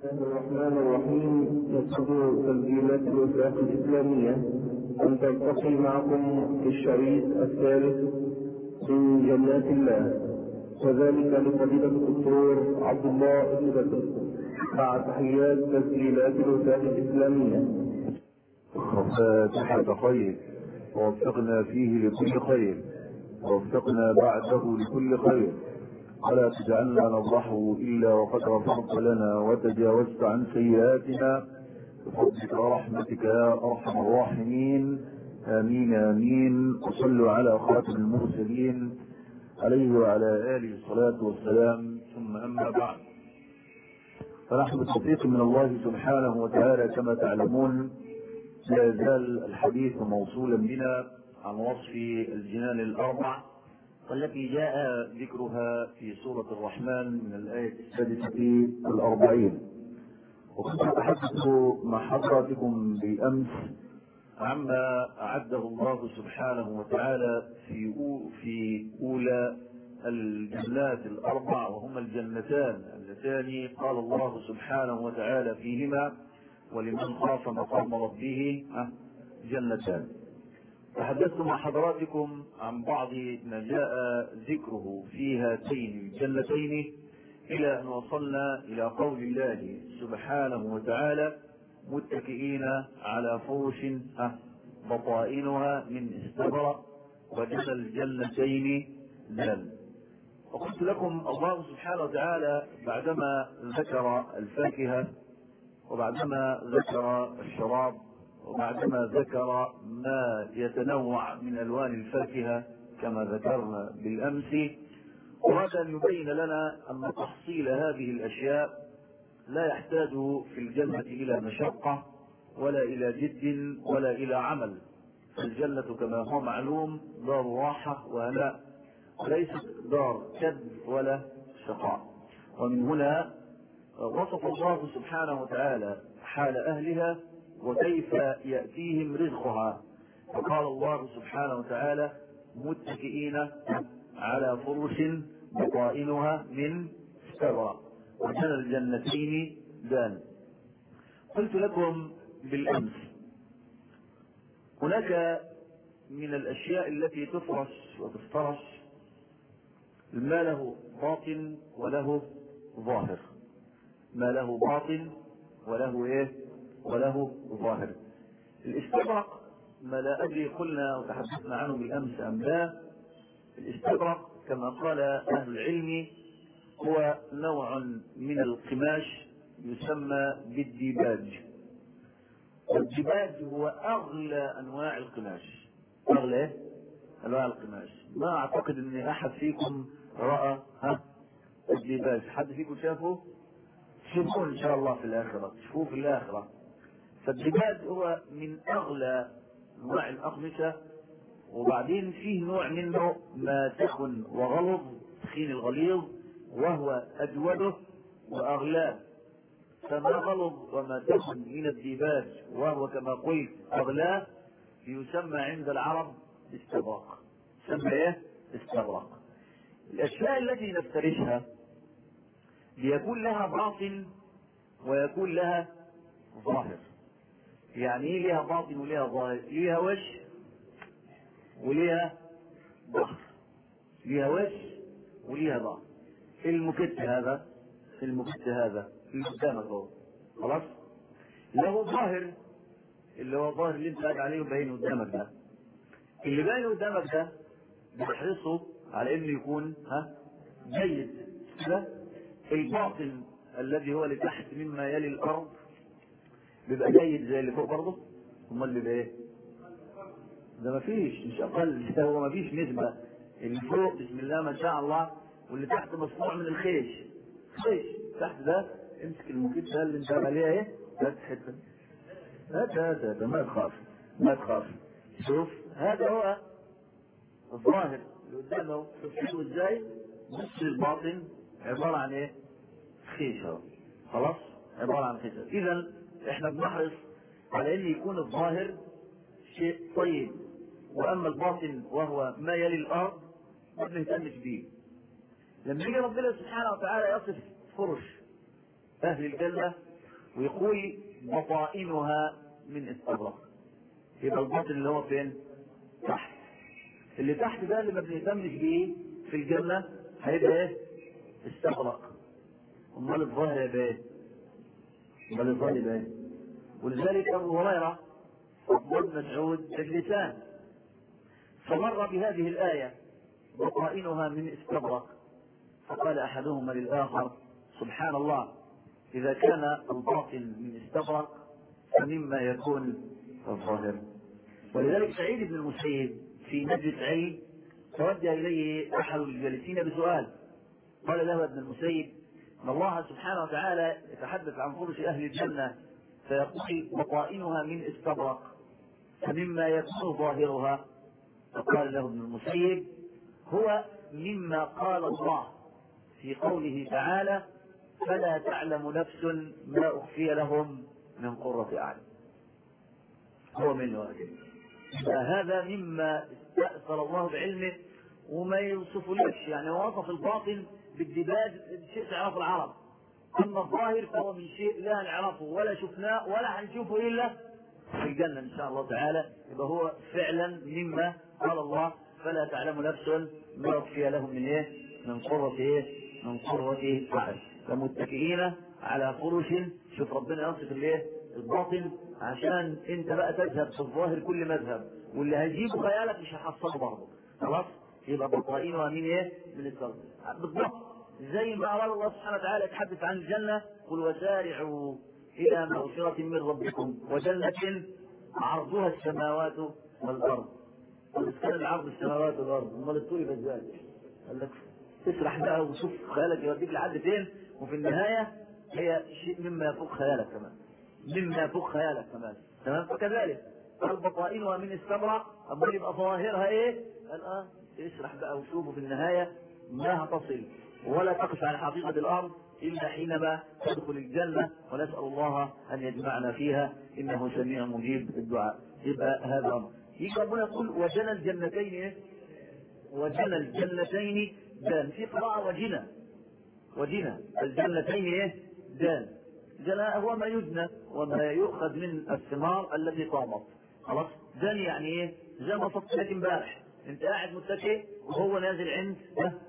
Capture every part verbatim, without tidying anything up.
الله الرحمن الرحيم. يسر تسجيلات الوثائق الإسلامية أن تلتقي معكم في الشريط الثالث من جنات الله، وذلك لفضيلة الدكتور عبد الله بن بدر مع تحيات تسجيلات الوثائق الإسلامية. فاتحة خير ووفقنا فيه لكل خير ووفقنا بعده لكل خير، ولا تجعلنا نضحه إلا وقد غفرت لنا وتجاوزت عن سيئاتنا بفضلك ورحمتك يا أرحم الراحمين. آمين آمين. وصلوا على خاتم المرسلين عليه وعلى آله الصلاة والسلام. ثم أما بعد، فنحن بتوفيق من الله سبحانه وتعالى كما تعلمون لا يزال الحديث موصولا بنا عن وصف الجنان الأربع والتي جاء ذكرها في سورة الرحمن من الآية السادسة والأربعين. وكنت أتحدث مع حضراتكم بالأمس عما أعده الله سبحانه وتعالى في في أولى الجنات الأربع، وهما الجنتان اللتان قال الله سبحانه وتعالى فيهما ولمن خاف مقام ربه جنتان. تحدثت مع حضراتكم عن بعض ما جاء ذكره في هاتين الجنتين إلى أن وصلنا إلى قول الله سبحانه وتعالى متكئين على فرش بطائنها من استبرق وجنى الجنتين دان. وقلت لكم الله سبحانه وتعالى بعدما ذكر الفاكهة وبعدما ذكر الشراب وبعدما ذكر ما يتنوع من ألوان الفاكهة كما ذكرنا بالأمس، أراد أن يبين لنا أن تحصيل هذه الأشياء لا يحتاج في الجنة إلى مشقة ولا إلى جد ولا إلى عمل. الجنة كما هو معلوم دار راحة وهناء وليست دار كد ولا شقاء. ومن هنا وصف الله سبحانه وتعالى حال أهلها وكيف يأتيهم رزقها، فقال الله سبحانه وتعالى متكئين على فرش بطائنها من استبرق وجنى الجنتين دان. قلت لكم بالأمس هناك من الأشياء التي تفرش وتفترش ما له باطن وله ظاهر، ما له باطن وله ايه وله ظاهر. الاستبرق ما لا ادري قلنا وتحدثنا عنه بالامس ام لا. الاستبرق كما قال اهل العلم هو نوع من القماش يسمى بالديباج، والديباج هو اغلى انواع القماش، اغلى انواع القماش. ما اعتقد ان احد فيكم راى ها الديباج، حد فيكم شافه؟ شوفوه ان شاء الله في الاخره، شوفوه في الاخره. فالديباج هو من اغلى انواع الاقمشه، وبعدين فيه نوع منه ما تخن وغلظ تخين الغليظ وهو اجوده واغلاه. فما غلظ وما تخن من الديباج وهو كما قلت اغلاه يسمى عند العرب استبرق. يسمى ايه؟ استبرق. الاشياء التي نفترشها ليكون لها باطن ويكون لها ظاهر. يعني ايه ليها باطن وليها ظاهر؟ ليها وش وليها ظهر، ليها وش وليها ظهر. المكت هذا المكت هذا اللي قدامك اهو خلاص له ظاهر اللي هو الظاهر اللي انت قاعد عليه وباين قدامك ده. اللي باين قدامك ده بتحرصه على انه يكون ها جيد كده. الباطن الذي هو لتحت مما يلي الارض بيبقى جيد زي اللي فوق برضه. امال بيبقى ايه؟ ده مفيش، مش اقل، ده هو مفيش نسبه. اللي فوق بسم الله ما شاء الله، واللي تحت مصنوع من الخيش. خيش تحت ده امسك المكيت ده اللي انت عليها ايه؟ هات حته هات هات هات ما تخاف ما تخاف. شوف هذا هو الظاهر اللي قدامه. شوف حلو ازاي؟ نص الباطن عباره عن ايه؟ خيشه. خلاص؟ عباره عن خيشه. اذا احنا بنحرص على ان يكون الظاهر شيء طيب، واما الباطن وهو ما يلي الارض ما بنهتمش بيه. لما يجي ربنا سبحانه وتعالى يصف فرش اهل الجنه ويقول بطائنها من استبرق. يبقى الباطن اللي هو فين؟ تحت. اللي تحت ده اللي ما بنهتمش بيه في الجنة هيبقى ايه؟ استبرق. امال الظاهر يبقى ايه؟ امال الظاهر يبقى ايه؟ ولذلك ابو هريره وابن مسعود تجلسان فمر بهذه الآية بطائنها من استبرق، فقال أحدهما للآخر سبحان الله، إذا كان الباطن من استبرق فمما يكون الظاهر. ولذلك سعيد بن المسيب في مجلس علم توجه إليه أحد الجالسين بسؤال، قال له ابن المسيب ان الله سبحانه وتعالى يتحدث عن فرش أهل الجنة فيقول بطائنها من استبرق فمما يكون ظاهرها، فقال له ابن المسيب هو مما قال الله في قوله تعالى فلا تعلم نفس ما أخفي لهم من قرة أعين. هو من واجب. فهذا مما استأثر الله بعلمه وما يوصفلكش، يعني وصف الباطن بالدباج شيء تعرف العرب، أما الظاهر فهو من شيء لا نعرفه ولا شفناه ولا هنشوفه إلا في الجنة إن شاء الله تعالى. يبقى هو فعلا مما قال الله فلا تعلم نفس ما أخفي لهم من إيه؟ من قرة إيه؟ من قرة أعين. فمتكئين على فرش. شوف ربنا يصف الإيه؟ الباطن عشان أنت بقى تذهب في الظاهر كل مذهب، واللي هيجيبه خيالك مش هيحصله برضه. خلاص؟ يبقى بطائنها من إيه؟ من الكرب. بالضبط زي ما أراد الله سبحانه وتعالى يتحدث عن الجنة قل وسارعوا إلى مغفرة من ربكم وجنة عرضها السماوات والأرض. كان العرض السماوات والأرض امال الطول يبقى ازاي؟ قال لك تسرح بقى وشوف خيالك يوديك لحد فين، وفي النهاية هي شيء مما يفوق خيالك كمان، مما يفوق خيالك كمان. تمام. فكذلك قال بطائنها من استبرق، امال يبقى ظواهرها ايه؟ قال اه اسرح بقى وشوفوا في النهاية ما هتصل ولا تقف على حقيقة الأرض إلا حينما تدخل الجنة، ونسأل الله أن يجمعنا فيها إنه سميع مجيب الدعاء. يبقى هذا أمر. يجي ربنا يقول وجنى الجنتين إيه؟ وجنى الجنتين دان. في قراءة وجنى وجنى الجنتين إيه؟ دان. جنى هو ما يجنى وما يؤخذ من الثمار التي طابت. خلاص. دان يعني إيه؟ زي ما صفت لك امبارح، أنت قاعد متكئ وهو نازل عند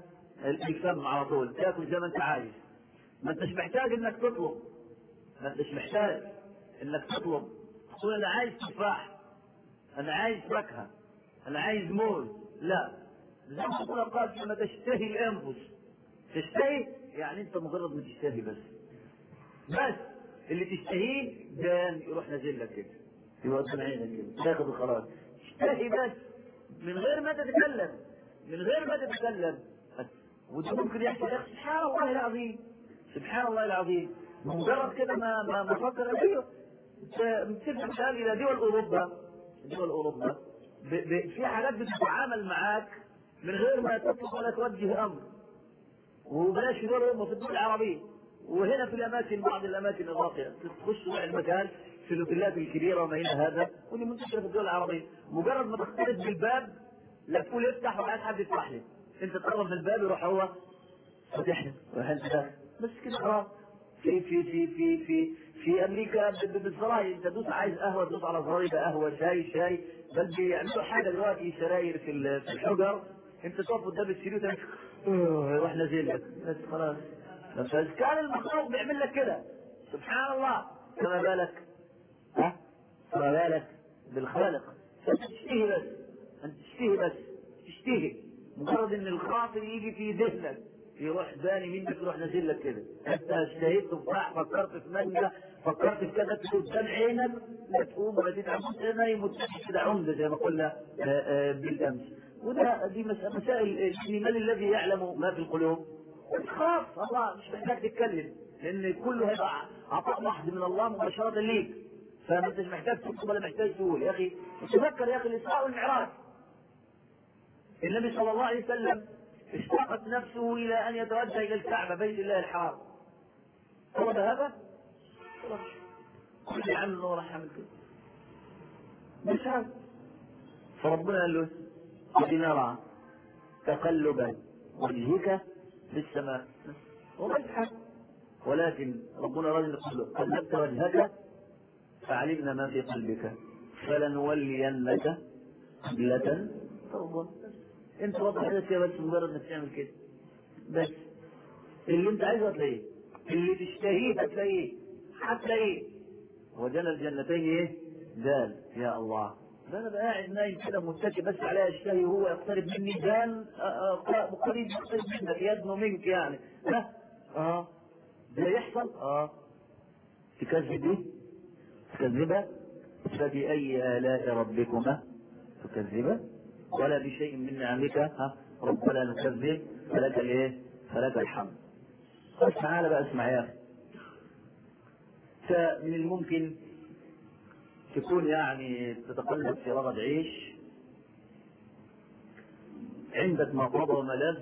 الفم على طول تاكل زي ما أنت عايز. ما انتش محتاج انك تطلب، ما انتش محتاج انك تطلب تقول انا عايز تفاح، انا عايز فاكهه، انا عايز موز. لا، زي ما تقول قال لما تشتهي الانفس. تشتهي يعني انت مجرد ما تشتهي بس بس اللي تشتهيه دان يروح نازل لك كده، يبقى قدام عينك كده تاخد القرار. اشتهي بس من غير ما تتكلم، من غير ما تتكلم. وده ممكن يحصل. سبحان الله العظيم، سبحان الله العظيم. مجرد كده ما ما ما فكر فيه بتفهم مثال الى دول اوروبا، دول اوروبا ب... ب... في حاجات بتتعامل معاك من غير ما تطلب ولا توجه امر. وبلاش في دول اوروبا، في الدول العربيه وهنا في الاماكن، بعض الاماكن الراقيه تخش واحد مكان في الاوتيلات الكبيره وما الى هذا، ودي منتشره في الدول العربيه. مجرد ما تختلط بالباب لا تقول افتح ولا حد يفتح لك، انت تقرب من الباب يروح هو فتح لك بس كده خلاص. في في في في في في امريكا بالزراير انت تدوس عايز قهوه تدوس على زراير قهوه، شاي شاي، بل بيعملوا حاجه دلوقتي سراير في في الحجر، انت تقف قدام السرير يروح نازل لك بس خلاص. فاذا كان المخلوق بيعمل لك كده سبحان الله، فما بالك ها؟ فما بالك بالخالق. انت تشتهي بس، انت تشتهي بس تشتهي، مجرد ان الخاطر يجي في ذهنك يروح باني منك يروح نازل لك كده. انت اشتهيت تفاح، فكرت في مانجا، فكرت في كذا، قدام عينك لا تقوم ولا تتعب، نايم متكئ كده عمده زي ما قلنا بالامس. وده دي مسائل من الذي يعلم ما في القلوب؟ خلاص الله مش محتاج تتكلم، لان كله هيبقى عطاء محض من الله مباشره ليك، فما انتش محتاج تكتب ولا محتاج تقول. يا اخي تفكر يا اخي الاسراء والمعراج، النبي صلى الله عليه وسلم اشتاقت نفسه الى ان يتوجه الى الكعبه بيت الله الحرام. طلب هذا؟ خلاص كل عام انه راح يعمل كده مش هذا. فربنا قال له قد نرى تقلب وجهك في السماء وما يفعل ولكن ربنا راجل يقول له قلبت وجهك فعلمنا ما في قلبك فلنولينك قبلة ترضى. انت وضع كده كده بس مجرد انك تعمل كده بس. اللي انت عايزه هتلاقيه، اللي تشتهيه هتلاقيه هتلاقيه. وجنى الجنتين ايه؟ دال. يا الله، ده انا بقى قاعد نايم كده متكي بس عليها اشتهي وهو يقترب مني دال قريب يقترب منك يدنو منك يعني. ها اه ده يحصل. اه تكذب ايه؟ تكذبها. فبأي آلاء ربكما تكذبه ولا بشيء من نعمك ها ربنا نكذب فلك الايه؟ فلك الحمد. قال تعالى بقى اسمع يا اخي، فمن الممكن تكون يعني تتقلب في رغد عيش، عندك مطلب وملذ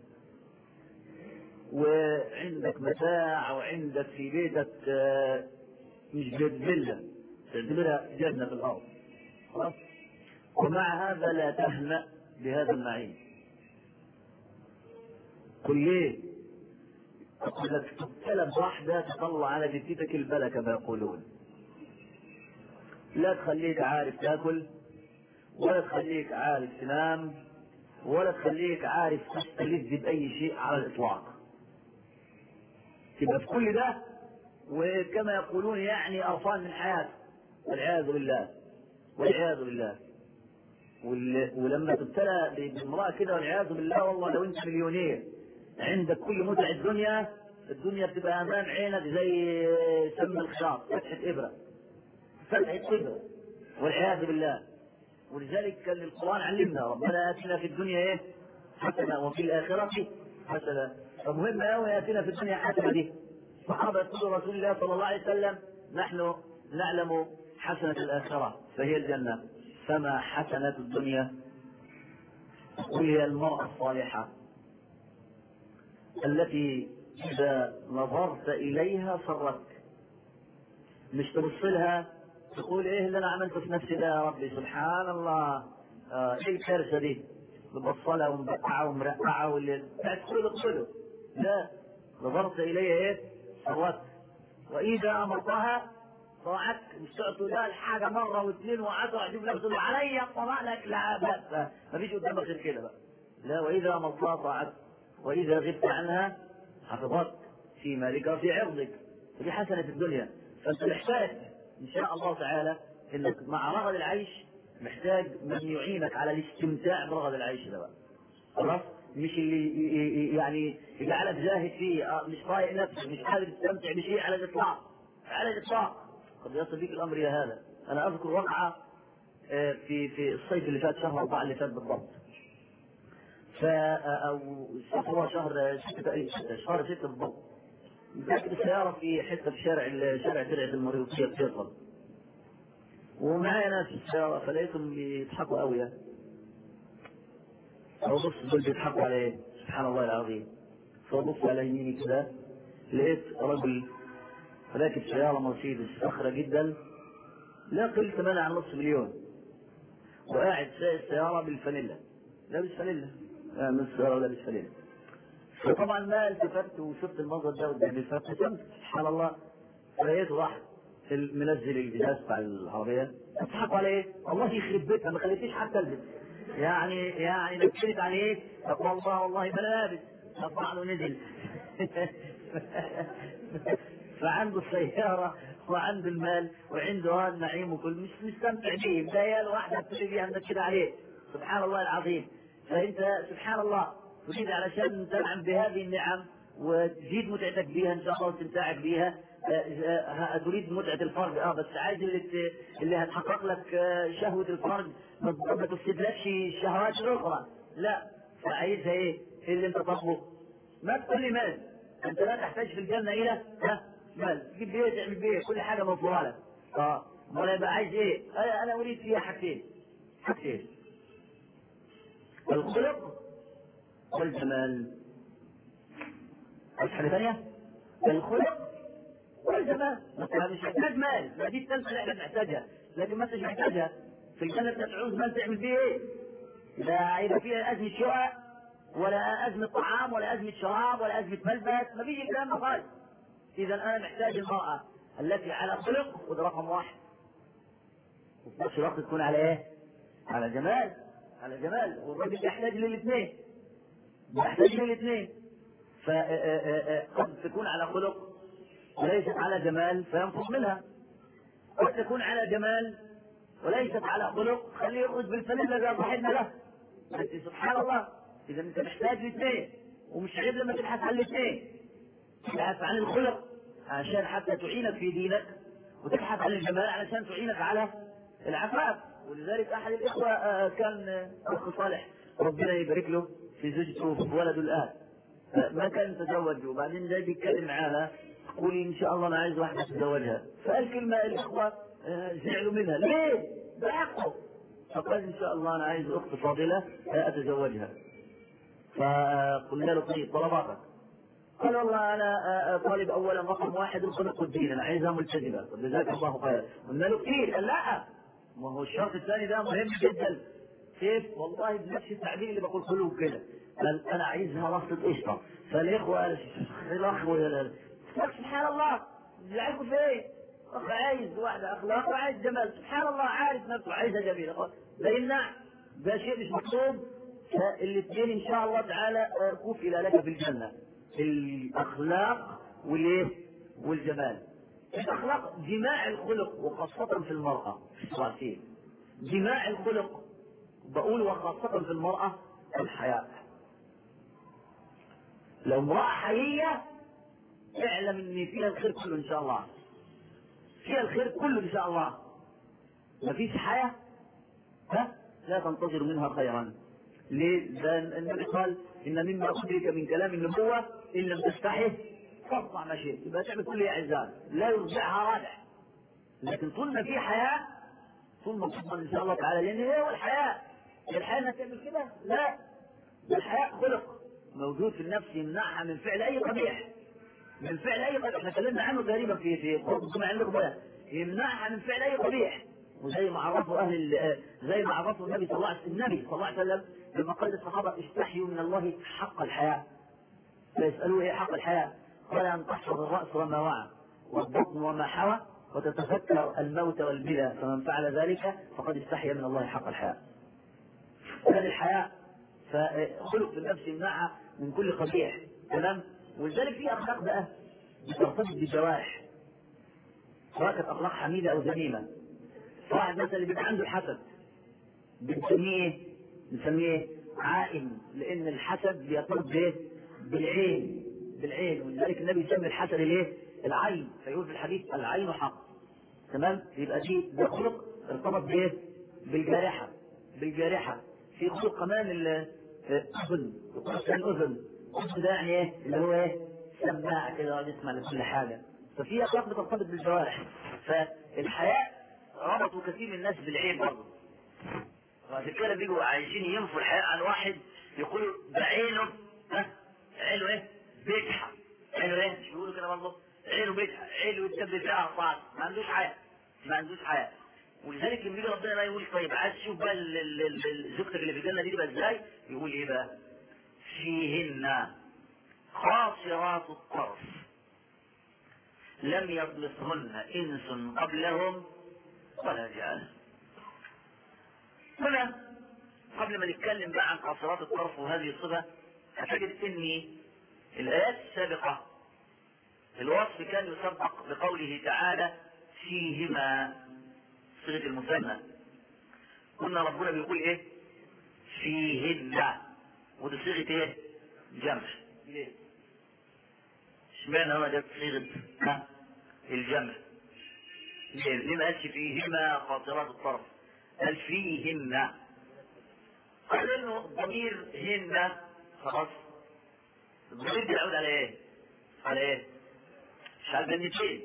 وعندك متاع وعندك في بيتك مش بيت فيلا تعتبرها جنة في الأرض خلاص، ومع هذا لا تهنأ بهذا النعيم. قل ليه؟ أقول لك تبتلى بواحدة تطلع على جدتك البلة كما يقولون، لا تخليك عارف تاكل ولا تخليك عارف تنام ولا تخليك عارف تستلذ بأي شيء على الإطلاق. تبقى في كل ده وكما يقولون يعني قرفان من حياته والعياذ بالله والعياذ بالله. ولما تبتلى بامرأة كده والعياذ بالله، والله لو انت مليونير عندك كل متع الدنيا، الدنيا بتبقى امام عينك زي سم الخياط، فتحة ابرة فتحة ابرة والعياذ بالله. ولذلك كان القرآن علمنا ربنا آتنا في الدنيا ايه؟ حسنة وفي الآخرة حسنة. فمهم قوي يأتينا في الدنيا حسنة دي. صحابة يقولوا رسول الله صلى الله عليه وسلم نحن نعلم حسنة الآخرة فهي الجنة، فما حسنة الدنيا؟ وهي المرأة الصالحة التي إذا نظرت إليها سرتك، مش تبص لها تقول إيه اللي أنا عملته في نفسي ده يا ربي سبحان الله، آه إيه الكارثة دي مبصلة ومبقعة ومرقعة واللي تقول اقبله. لا، نظرت إليها إيه؟ سرتك. وإذا أمرتها طاعتك، مش تقول لها الحاجة مرة واثنين وعشرة أجيب نفسه عليا الطلاق لك لا لا ما فيش قدامك غير كده بقى. لا، وإذا أمرتها طاعتك وإذا غبت عنها حفظتك في مالك وفي عرضك. ودي حسنة الدنيا. فأنت محتاج إن شاء الله تعالى إنك مع رغد العيش محتاج من يعينك على الاستمتاع برغد العيش ده بقى. خلاص؟ مش اللي يعني يجعلك زاهد فيه، مش طايق نفسك، مش قادر تستمتع بشيء على الإطلاق على الإطلاق. قد يصل بك الأمر إلى هذا. أنا أذكر وقعة في في الصيف اللي فات، شهر أربعة اللي فات بالضبط. فا أو هو شهر ستة شهر ستة بالضبط. راكب السيارة في حتة في شارع شارع درعة المريوطية في فيصل. ومعايا ناس في السيارة فلقيتهم بيضحكوا قوي يعني. فبص دول بيضحكوا على ايه؟ سبحان الله العظيم. فبص على يميني كده لقيت رجل راكب سيارة مرسيدس فخرة جدا لا قل ثمنها عن نصف مليون، وقاعد سايق السيارة بالفانيلا، لابس فانيلا، من السيارة لابس فانيلا. فطبعا ما التفت وشفت المنظر ده قدامي فابتسمت سبحان الله. فلقيت واحد منزل الجهاز بتاع العربية تضحكوا على ايه؟ والله يخرب بيتها ما خليتيش حتى البس. يعني يعني نكشفت على ايه؟ طب والله والله ما لابس. طبعا له نزل. فعنده السيارة وعنده المال وعنده هذا النعيم وكل مش مستمتع بيه، بداية واحدة تقول بيها انك كده عليه. سبحان الله العظيم. فانت سبحان الله تريد علشان تنعم بهذه النعم وتزيد متعتك بها ان شاء الله واستمتاعك بها. تريد متعة الفرج اه بس عايز اللي, اللي هتحقق لك شهوة الفرج ما تفسدلكش الشهوات الاخرى. لا، فعايزها ايه؟ اللي انت تطلبه. ما تقول لي مال، انت لا تحتاج في الجنة الى ها مال، تجيب بيه تعمل بيه كل حاجة موفورة لك. اه امال يبقى عايز ايه؟ انا اريد فيها حاجتين حاجتين الخلق والجمال. عايز حاجة ثانية؟ الخلق والجمال. مثلا مش محتاج مال، ما دي الثالثة اللي احنا بنحتاجها، لكن ما انتش محتاجها. في الجنة انت تعوز مال تعمل بيه ايه؟ لا هيبقى فيها أزمة شقق ولا أزمة طعام ولا أزمة شراب ولا أزمة ملبس، ما فيش الكلام ده خالص. إذا أنا محتاج المرأة التي على خلق، وده رقم واحد، وفي نفس الوقت تكون على إيه؟ على جمال، على جمال. والراجل يحتاج للاثنين، يحتاج للاثنين. فقد تكون على خلق وليست على جمال فينفض منها، قد تكون على جمال وليست على خلق خليه يخرج بالفانيلا زي صاحبنا له. انت سبحان الله، اذا انت محتاج لاثنين، ومش عيب لما تبحث عن الاثنين، تبحث عن الخلق عشان حتى تعينك في دينك، وتبحث عن الجمال علشان تعينك على العفاف. ولذلك احد الاخوه كان اخ صالح ربنا يبارك له في زوجته وفي ولده الان، ما كان تزوج، وبعدين جاي بيتكلم معانا يقول ان شاء الله انا عايز واحده اتزوجها، فقال كلمه الاخوه زعلوا منها، ليه؟ ده حقه. فقال ان شاء الله انا عايز اخت فاضله اتزوجها. فقلنا له طيب طلباتك؟ قال والله انا طالب اولا رقم واحد الخلق والدين، انا عايزها ملتزمه. طب جزاك الله خير. قلنا له كثير، قال لا، ما هو الشرط الثاني ده مهم جدا. كيف؟ والله بنفس التعبير اللي بقول خلوق كده، قال انا عايزها لصه قشطه. فالاخوه قال الاخوه سبحان الله زعلكوا في ايه؟ اخ عايز واحده اخلاق وعايز جمال، سبحان الله عارف نفسه عايزها جميله، لا يمنع، ده شيء مش مطلوب. فالاثنين ان شاء الله تعالى كفل لك في الجنه، الاخلاق والايه؟ والجمال. الاخلاق جماع الخلق، وخاصه في المراه الصالحين. جماع الخلق بقول وخاصه في المراه الحياء. لو امراه حييه اعلم ان فيها الخير كله ان شاء الله، فيها الخير كله ان شاء الله. ما فيش حياة ها لا تنتظر منها خيرا. ليه؟ ده النبي قال ان مما ادرك من كلام النبوة ان لم تستحي فاصنع ما شئت، يبقى تعمل كل اعزاز، لا يرجعها رادع. لكن طول ما في حياة طول ما تضمن ان شاء الله تعالى، لان هي هو الحياة. الحياة انها تعمل كده؟ لا، الحياة خلق موجود في النفس يمنعها من فعل اي قبيح، من فعل اي قبيح. احنا اتكلمنا عنه تقريبا في في خطبه عندكم بقى، يمنعها من فعل اي قبيح. وزي ما عرفوا اهل زي ما عرفوا النبي صلى الله عليه وسلم، النبي صلى الله عليه وسلم لما قال للصحابه استحيوا من الله حق الحياء، فيسالوه ايه حق الحياء؟ قال ان تحفظ الراس وما وعى والبطن وما حوى وتتفكر الموت والبلى، فمن فعل ذلك فقد استحيا من الله حق الحياء. هذه الحياء فخلق في النفس يمنعها من كل قبيح، تمام؟ ولذلك في اخلاق بقى بترتبط بالجوارح، سواء كانت اخلاق حميده او ذميمه. واحد مثلا اللي بيبقى عنده الحسد بنسميه ايه؟ بنسميه ايه؟ عائن، لان الحسد بيرتبط بايه؟ بالعين، بالعين. ولذلك النبي يسمي الحسد الايه؟ العين، فيقول في الحديث العين حق، تمام؟ يبقى دي ده خلق ارتبط بايه؟ بالجارحه، بالجارحه. في خلق كمان الاذن، يقول الاذن، الاذن ده يعني ايه؟ اللي هو ايه؟ سماعه كده يسمع لكل حاجه. ففي اخلاق بترتبط بالجوارح. فالحياء ربطوا كثير من الناس بالعين برضه، وعشان كده بيجوا عايزين ينفوا الحياء عن واحد، يقولوا ده عينه ها عينه ايه؟ بيكحة، عينه ايه؟ مش بيقولوا كده برضه؟ عينه بيكحة، عينه يتسبب فيها اعصاب، ما عندوش حياء، ما عندوش حياء. ولذلك لما يجي ربنا بقى يقول طيب عايز تشوف بقى زوجتك اللي في الجنه دي تبقى ازاي؟ يقول ايه بقى؟ فيهن خاصرات الطرف لم يطمثهن انس قبلهم ولا جان. هنا قبل ما نتكلم بقى عن قاصرات الطرف وهذه الصفه، هتجد ان الايات السابقه الوصف كان يسبق بقوله تعالى فيهما، صيغه المثنى. قلنا ربنا بيقول ايه؟ فيهن، ودي صيغه ايه؟ جمع. ليه؟ اشمعنى هنا جت صيغه الجمع؟ ليه؟ ليه ما قالش فيهما قاصرات الطرف؟ قال فيهن. قال انه ضمير هن خلاص، الضمير بيعود على ايه؟ على ايه؟ مش على البنتين،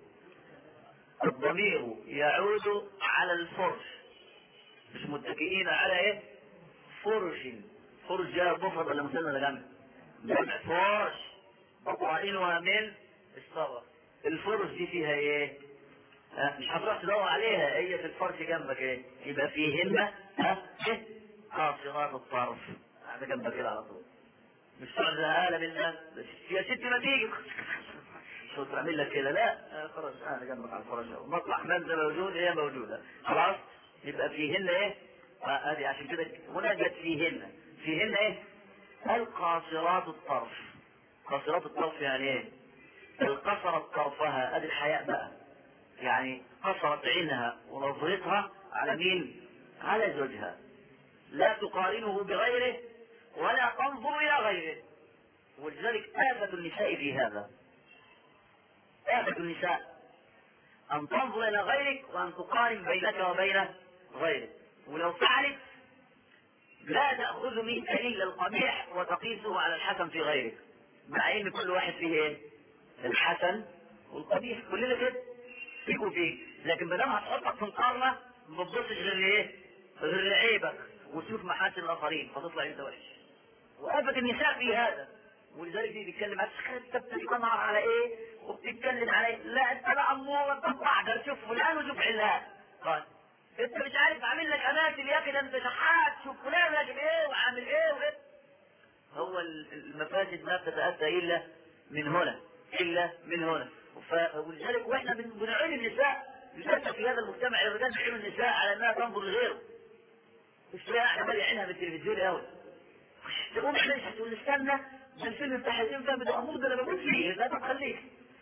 الضمير يعود على الفرش، مش متكئين على ايه؟ فرش. فرش جاء مفرد ولا مثنى ولا جمع؟ جمع. فرش بطائنها من الصبر. الفرش دي فيها ايه؟ ها مش هتروح تدور عليها، هي في الفرش جنبك ايه؟ يبقى فيهن ها ايه؟ قاصرات الطرف، قاعده جنبك كده على طول، مش تقعد زهقانه من الناس يا ستي ما تيجي شو تعمل لك كده؟ لا خلاص انا جنبك على الفراش اهو، مطلع منزل موجود هي موجوده خلاص. يبقى فيهن ايه؟ ادي عشان كده هنا جت فيهن. فيهن ايه؟ القاصرات الطرف. قاصرات الطرف يعني ايه؟ القصرت طرفها، ادي الحياء بقى، يعني قصرت عينها ونظرتها على مين؟ على زوجها، لا تقارنه بغيره ولا تنظر الى غيره. ولذلك آفة النساء في هذا، آفة النساء ان تنظر الى غيرك وان تقارن بينك وبين غيرك. ولو فعلت لا تأخذ منك الا القبيح وتقيسه على الحسن في غيرك، مع ان كل واحد فيه ايه؟ الحسن والقبيح، كلنا كده فيكوا فيه. لكن ما دام هتحطك في مقارنه ما تبصش غير ايه؟ غير عيبك وتشوف محاسن الاخرين فتطلع انت وحش. وآفة النساء في هذا. ولذلك دي بيتكلم انت بتتكلم على ايه وبتتكلم على ايه؟ لا انت بقى امور انت بتحضر شوف فلان وشوف علان. قال انت مش عارف عامل لك اماثل يا اخي، ده انت شحات، شوف فلان راجل ايه وعامل ايه وايه. هو المفاسد ما تتأتى الا من هنا، الا من هنا. ولذلك واحنا بنعين النساء للاسف في هذا المجتمع، الرجال بيعينوا النساء على انها تنظر لغيره. مش تلاقي احنا مالي عينها بالتلفزيون قوي، تقوم ليش تقول استنى ده الفيلم بتاع حسين فهمي ده امور ده انا بموت فيه، لا تخليك.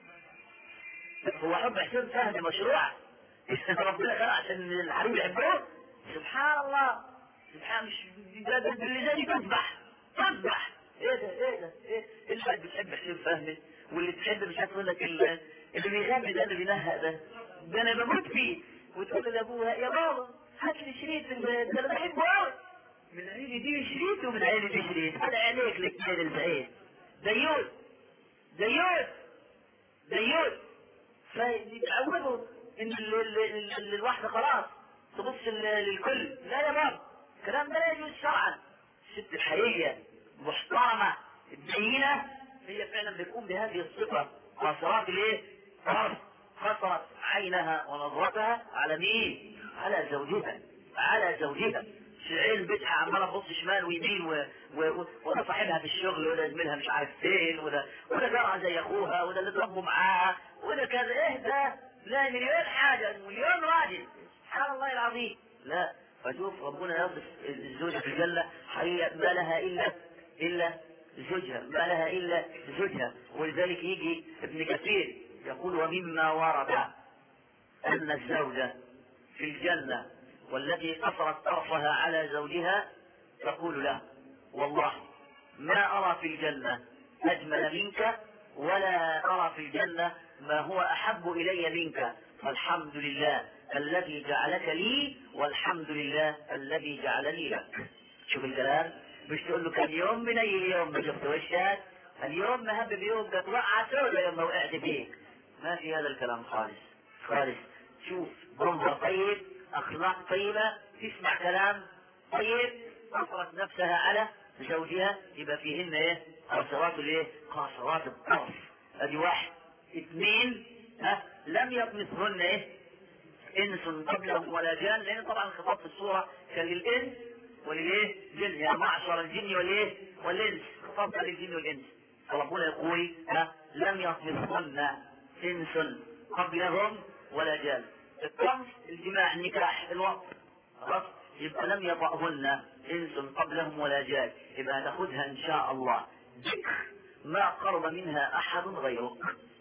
هو حب حسين فهمي مشروع ربنا خلق عشان الحريم يحبوه. سبحان الله، سبحان مش اللي زي تذبح تذبح. ايه ده ايه ده ايه اللي بتحب حسين فهمي واللي تحب مش هتقول لك اللي بيغني ده اللي بينهق ده ده انا بموت فيه. وتقول لابوها يا بابا هات لي شريط ده انا بحبه قوي. من عيني دي شريط ومن عيني دي شريط، على عينيك الاثنين البعيد. ديوث ديوث ديوث. فيتعودوا ان الواحدة خلاص تبص للكل. لا يا بابا الكلام ده لا يجوز شرعا. الست الحقيقية محترمة الدينة هي فعلا بتقوم بهذه الصفة. قاصرات الايه؟ قصرت عينها ونظرتها على مين؟ على زوجها، على زوجها. عين بيتها عماله تبص شمال ويمين و... و... وده صاحبها في الشغل وده زميلها مش عارف فين وده وده جرى زي اخوها وده اللي اتربوا معاها وده كذا. ايه ده؟ لا مليون حاجه مليون راجل. سبحان الله العظيم. لا فشوف ربنا يصف الزوجه في الجنه حقيقه ما لها الا الا زوجها، ما لها الا زوجها. ولذلك يجي ابن كثير يقول ومما ورد ان الزوجه في الجنه والتي قصرت طرفها على زوجها تقول له والله ما أرى في الجنة أجمل منك ولا أرى في الجنة ما هو أحب إلي منك، فالحمد لله الذي جعلك لي والحمد لله الذي جعلني لك. شوف الكلام، مش تقول له كان يوم من أي يوم ما شفت وشك، اليوم مهبب يوم كانت وقعت سودة يوم ما وقعت فيك. ما في هذا الكلام خالص خالص. شوف منظر طيب، اخلاق طيبة، تسمع كلام طيب، قصرت نفسها على زوجها، يبقى فيهن ايه؟ قاصرات الايه؟ قاصرات الطرف. ادي واحد. اثنين ها لم يطمثهن ايه؟ انس قبلهم ولا جان، لان طبعا الخطاب في الصورة كان للانس وللايه؟ جن، يعني معشر الجن والايه؟ والانس، خطاب كان للجن والانس. فربنا يقول ها لم يطمثهن انس قبلهم ولا جان. الطمس الجماع، النكاح، الوقت، خلاص. يبقى لم يطأهن انس قبلهم ولا جان، يبقى تاخذها ان شاء الله ذكر ما قرب منها احد غيرك،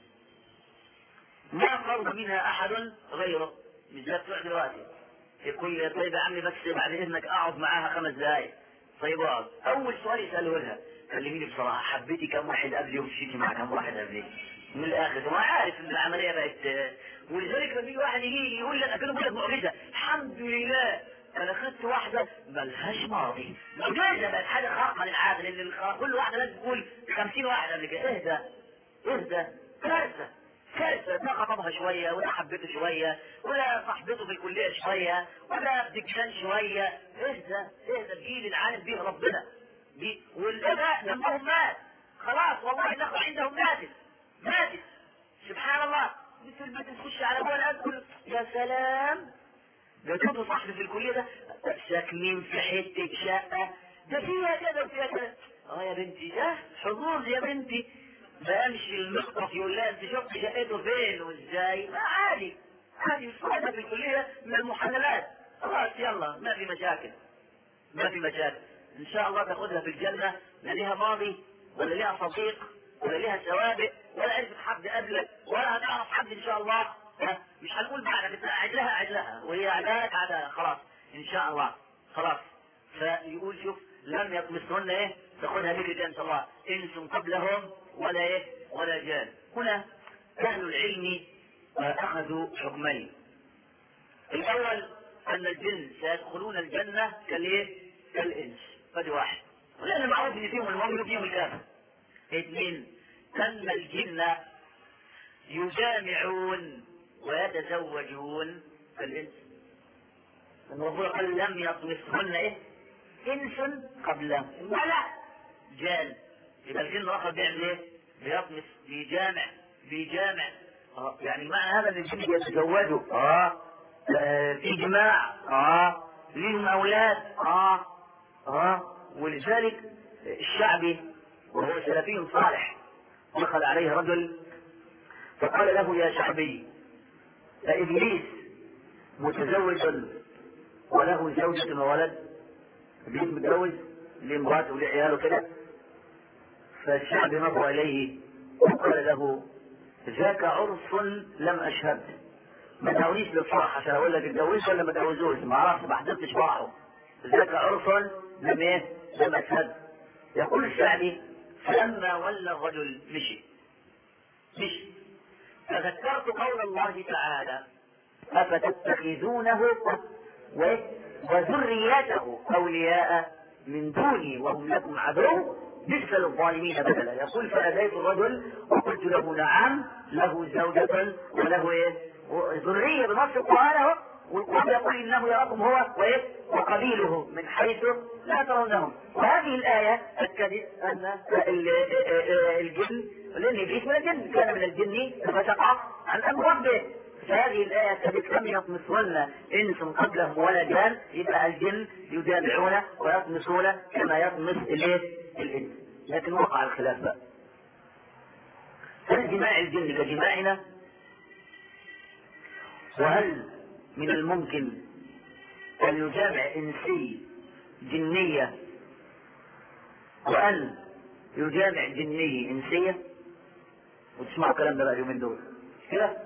ما قرب منها احد غيرك. مش ده بتوع دلوقتي يقول لي طيب يا عمي بس بعد اذنك اقعد معاها خمس دقائق. طيب اقعد. اول سؤال يساله لها كلميني بصراحه، حبيتي كم واحد قبلي ومشيتي مع كم واحد قبلي؟ من الاخر ما عارف ان العمليه بقت. ولذلك لما يجي واحد يجي يقول لك اكنه بيقول لك معجزه، الحمد لله انا خدت واحده ملهاش ماضي، معجزه بقت حاجه خارقه للعاده، لان كل واحده لازم تقول خمسين واحد قبل كده. اهدى اهدى، كارثه كارثه. ده خطبها شويه وده حبته شويه وده صاحبته في الكليه شويه وده دكان شويه. اهدى اهدى، الجيل العالم به ربنا دي. والاباء لما مات خلاص والله الاخوه عندهم ماتت ماتت. سبحان الله. مثل البيت تخش على ابوها الان تقول يا سلام ده كنتوا صاحبي في الكليه ده ساكنين في حته شقه ده فيها كذا وفيها كذا. اه يا بنتي ده حظوظ يا بنتي. ما يمشي المخطف يقول لها انت شفت شقته فين وازاي؟ ما عادي عادي، صاحبها في الكليه من المحللات، خلاص يلا ما في مشاكل، ما في مشاكل. ان شاء الله تاخذها في الجنه، لا لها ماضي ولا لها صديق ولا لها سوابق ولا عرفت حد قبلك ولا هتعرف حد ان شاء الله. ها؟ مش هنقول بعدك، انت قاعد لها قاعد لها وهي عدالك عدالة، خلاص ان شاء الله خلاص. فيقول شوف لم يطمسهن ايه تاخذها بك ان شاء الله انس قبلهم ولا ايه ولا جان. هنا اهل العلم اخذوا حكمين. الاول ان الجن سيدخلون الجنه كالايه كالانس، فدي واحد، ولان معروف ان فيهم المؤمن وفيهم الكافر. اثنين ان الجن يجامعون ويتزوجون كالانس، لان ربنا قال لم يطمسهن ايه انس قبلهم ولا جان. يبقى الجن اخر بيعمل ايه؟ بيطمس، بيجامع بيجامع اه يعني معنى هذا ان الجن بيتزوجوا اه في جماع اه ليهم اولاد اه اه ولذلك الشعبي وهو سلفي صالح دخل عليه رجل فقال له يا شعبي فابليس متزوج وله زوجة وولد، ابليس متزوج لامراته ولعياله كده. فالشعبي نظر اليه وقال له ذاك عرس لم اشهد، ما تقوليش بالفرح عشان اقول لك اتجوزت ولا ما اتجوزوش، ما اعرفش ما حضرتش فرحه، ذاك عرس لم ايه لم اشهد. يقول الشعبي فلما ولى الرجل مشي مشي فذكرت قول الله تعالى افتتخذونه وذريته اولياء من دوني وهم لكم عدو بئس للظالمين بدلا. يقول فأتيت الرجل وقلت له نعم له زوجة وله ايه ذرية بنص القرآن اهو، والقرآن يقول انه يراكم هو وايه وقبيله من حيث لا ترونهم. وهذه الآية أكدت أن الجن، لأن إبليس من الجن كان من الجن ففسق عن أمر ربه، فهذه الآية أكدت لم يطمسهن إنس قبلهم ولا جان، يبقى الجن يجامعون ويطمسون كما يطمس الإنس. لكن وقع الخلاف بقى، هل جماع الجن كجماعنا؟ وهل من الممكن أن يجامع إنسي جنية وأن يجامع جني إنسية؟ وتسمعوا الكلام ده بقى اليومين دول كده،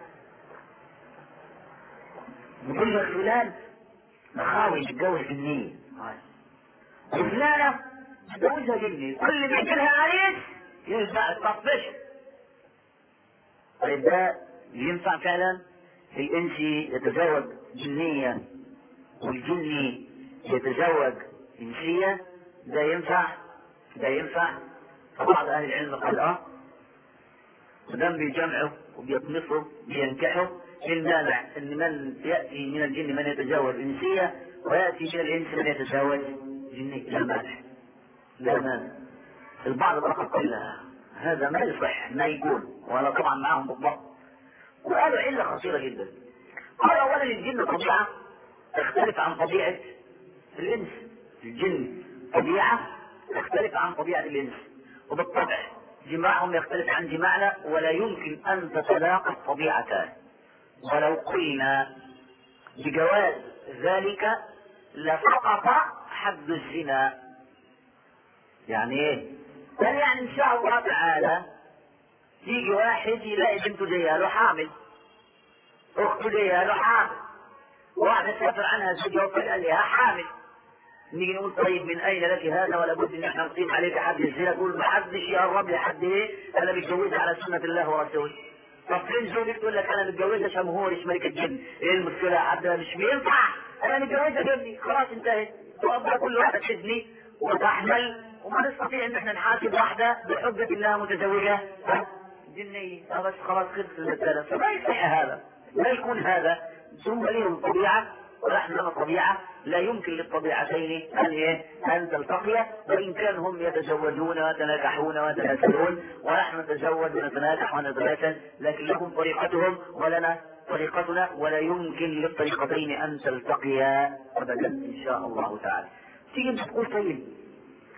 بكل لك فلان مخاوي تتجوز جنية وفلانة تتجوزها جني، كل ما يجيلها عريس يلزق الطفش. طيب ده ينفع فعلا الإنسي يتزوج جنية والجني يتزوج إنسية؟ ده ينفع؟ ده ينفع؟ فبعض أهل العلم قال اه ودام بيجمعوا وبيطمسوا بينكحوا، المانع ان من يأتي من الجن من يتزوج إنسية ويأتي من الإنس من يتزوج جني، لا مانع لا مانع. البعض الآخر قال هذا ما يصح ما يكون، وأنا طبعا معهم بالضبط، وقالوا علة خطيرة جدا. قال أولا الجن طبيعة تختلف عن طبيعة الإنس، الجن طبيعة تختلف عن طبيعة الإنس، وبالطبع جماعهم يختلف عن جماعنا، ولا يمكن أن تتلاقى الطبيعتان. ولو قلنا بجواز ذلك لسقط حد الزنا. يعني ايه؟ قال يعني ان شاء الله تعالى يجي واحد يلاقي بنته جايه له حامل، اخته جايه له حامل، واحد سافر عنها زوجها وقال لها حامل، نيجي نقول طيب من اين لك هذا؟ ولا بد ان احنا نقيم عليك حد الزنا، تقول ما حدش يقرب لي حد ايه؟ انا متجوزها على سنه الله ورسوله. طب فين زوجك؟ تقول لك انا متجوزها شمهورش ملك الجن. ايه المشكله؟ حد مش بينفع، انا متجوزها جني، خلاص انتهت. تقدر كل واحده تزني وتحمل وما نستطيع ان احنا نحاسب واحده بحجه انها متزوجه جنيه، بس خلاص خلص المساله. فما يصح هذا، لا يكون هذا. ثم لهم طبيعه ونحن لنا طبيعه، لا يمكن للطبيعتين ان ايه ان تلتقيا، وان كانوا هم يتزوجون ويتناكحون ويتناسلون ونحن نتزوج ونتناكح ونتناسل، لكن لهم طريقتهم ولنا طريقتنا، ولا يمكن للطريقتين ان تلتقيا ابدا ان شاء الله تعالى. تيجي تقول طيب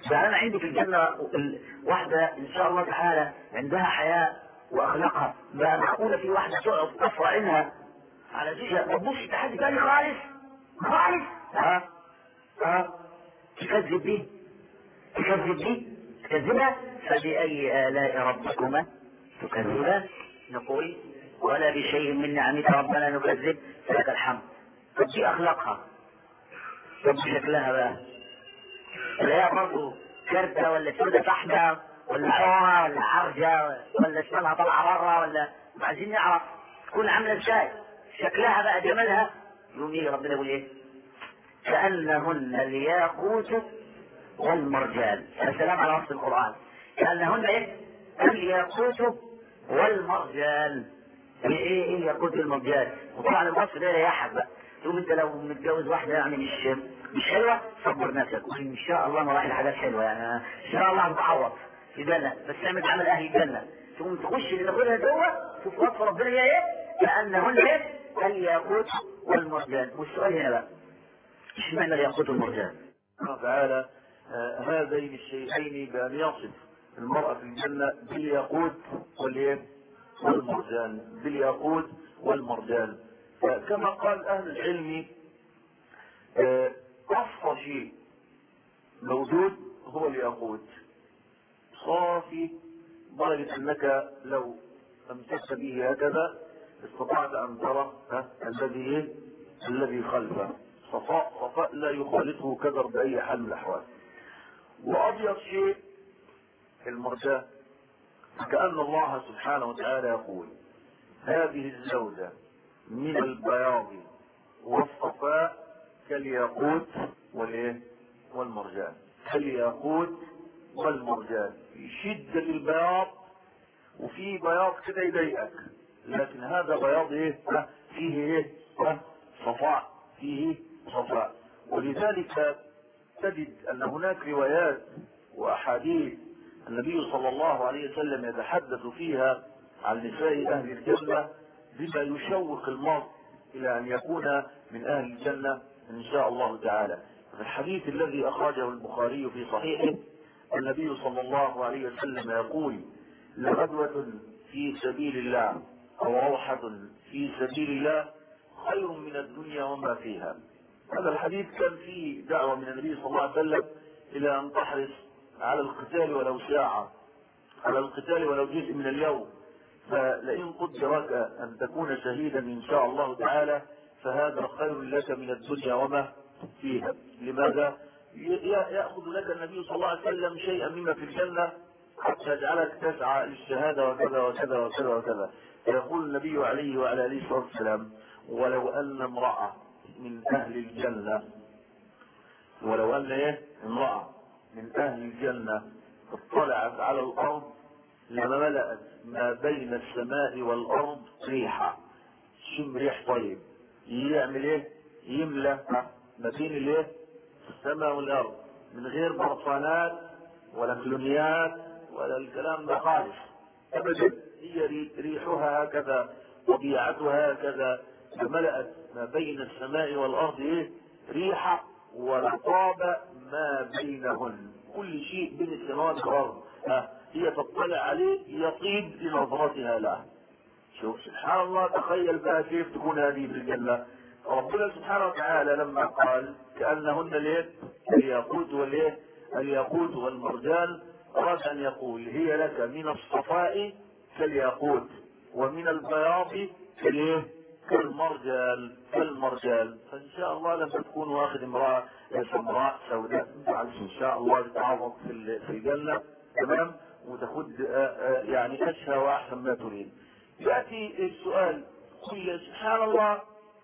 يعني انا عندي في الجنه واحده ان شاء الله تعالى عندها حياء واخلاقها، ما معقوله في واحده تقعد تفرع عينها على زوجها ما تبصش لحد تاني خالص خالص. ها ها تكذب دي تكذب دي تكذبها. فبأي آلاء ربكما تكذبان؟ نقول ولا بشيء من نعمك ربنا نكذب فلك الحمد. طب دي اخلاقها، طب شكلها بقى اللي هي برضه كردة ولا سودة فحمة ولا عوره ولا عرجة ولا اسمها طالعة بره، ولا عايزين نعرف تكون عاملة ازاي شكلها بقى جمالها. يوم يجي ربنا يقول ايه؟ كأنهن الياقوت والمرجان. يا سلام على وصف القرآن. كأنهن ايه؟ الياقوت والمرجان. ايه ايه ايه الياقوت والمرجان؟ وطبعا الوصف ده يريحك بقى. تقوم انت لو متجوز واحدة يعني مش مش حلوة صبر نفسك ان شاء الله ما راح لحاجات حلوة، يعني ان شاء الله هتتعوض في جنة، بس اعمل عمل اهل الجنة. تقوم تخش اللي تاخدها جوه شوف وصف ربنا هي ايه؟ كأنهن ايه؟ الياقوت والمرجان. والسؤال هنا بقى اشمعنى الياقوت والمرجان؟ تعالى آه هذين الشيئين بأن يصف المرأة في الجنة بالياقوت والايه؟ والمرجان، بالياقوت والمرجان. فكما قال أهل العلم آه أصفى شيء موجود هو الياقوت، صافي درجة أنك لو أمسكت به هكذا استطعت أن ترى الذي الذي خلفه صفاء صفاء لا يخالطه كدر بأي حال من الأحوال. وأبيض شيء المرجان، كأن الله سبحانه وتعالى يقول هذه الزوجة من البياض والصفاء كالياقوت والايه؟ والمرجان، كالياقوت والمرجان، في شدة البياض وفي بياض كده يضايقك، لكن هذا بياض ايه؟ فيه ايه؟ صفاء، فيه صفاء. ولذلك تجد ان هناك روايات واحاديث النبي صلى الله عليه وسلم يتحدث فيها عن نساء اهل الجنة بما يشوق المرء الى ان يكون من اهل الجنة ان شاء الله تعالى. في الحديث الذي اخرجه البخاري في صحيحه النبي صلى الله عليه وسلم يقول لغدوة في سبيل الله او روحة في سبيل الله خير من الدنيا وما فيها. هذا الحديث كان فيه دعوة من النبي صلى الله عليه وسلم الى ان تحرص على القتال ولو ساعة، على القتال ولو جزء من اليوم. فلئن قدرك ان تكون شهيدا ان شاء الله تعالى فهذا خير لك من الدنيا وما فيها. لماذا؟ يأخذ لك النبي صلى الله عليه وسلم شيئا مما في الجنة حتى يجعلك تسعى للشهادة وكذا وكذا وكذا وكذا. فيقول النبي عليه وعلى آله الصلاة والسلام ولو أن امرأة من أهل الجنة، ولو أن إيه؟ امرأة من أهل الجنة اطلعت على الأرض لما ملأت ما بين السماء والأرض ريحة، شم ريح طيب، يعمل إيه؟ يملأ ما بين الإيه؟ السماء والأرض من غير برفانات ولا كلونيات ولا الكلام ده خالص أبدا. هي ريحها هكذا، طبيعتها هكذا، فملأت ما بين السماء والأرض إيه؟ ريحة، ولطاب ما بينهن، كل شيء بين السماوات والأرض هي تطلع عليه يطيب لنظرتها له. شوف سبحان الله، تخيل بقى كيف تكون هذه في الجنة. ربنا سبحانه وتعالى لما قال كأنهن اليد الياقوت واليه الياقوت والمرجان أراد أن يقول هي لك من الصفاء كالياقوت ومن البياض كاليه كالمرجان كالمرجان. فإن شاء الله لما تكون واخذ امرأة سمراء سوداء إن شاء الله تتعوض في الجنة تمام، وتاخد يعني أشهى وأحسن ما تريد. يأتي السؤال كل سبحان الله،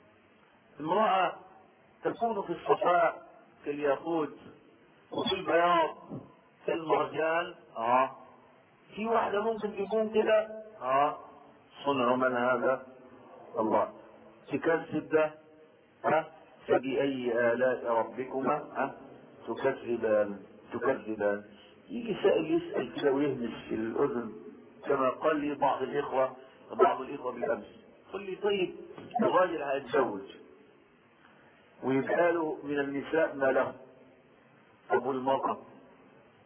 امرأة تكون في الصفاء كالياقوت وفي البياض كالمرجان، اه في واحدة ممكن تكون كده، اه صنع من هذا؟ الله. تكذب ده، ها فبأي آلاء ربكما ها تكذبان تكذبان. يجي سائل يسأل كده ويهمس في الأذن كما قال لي بعض الإخوة بعض الإخوة بالأمس، قل لي طيب الراجل هيتزوج ويبقى له من النساء ما له، طب والمرأة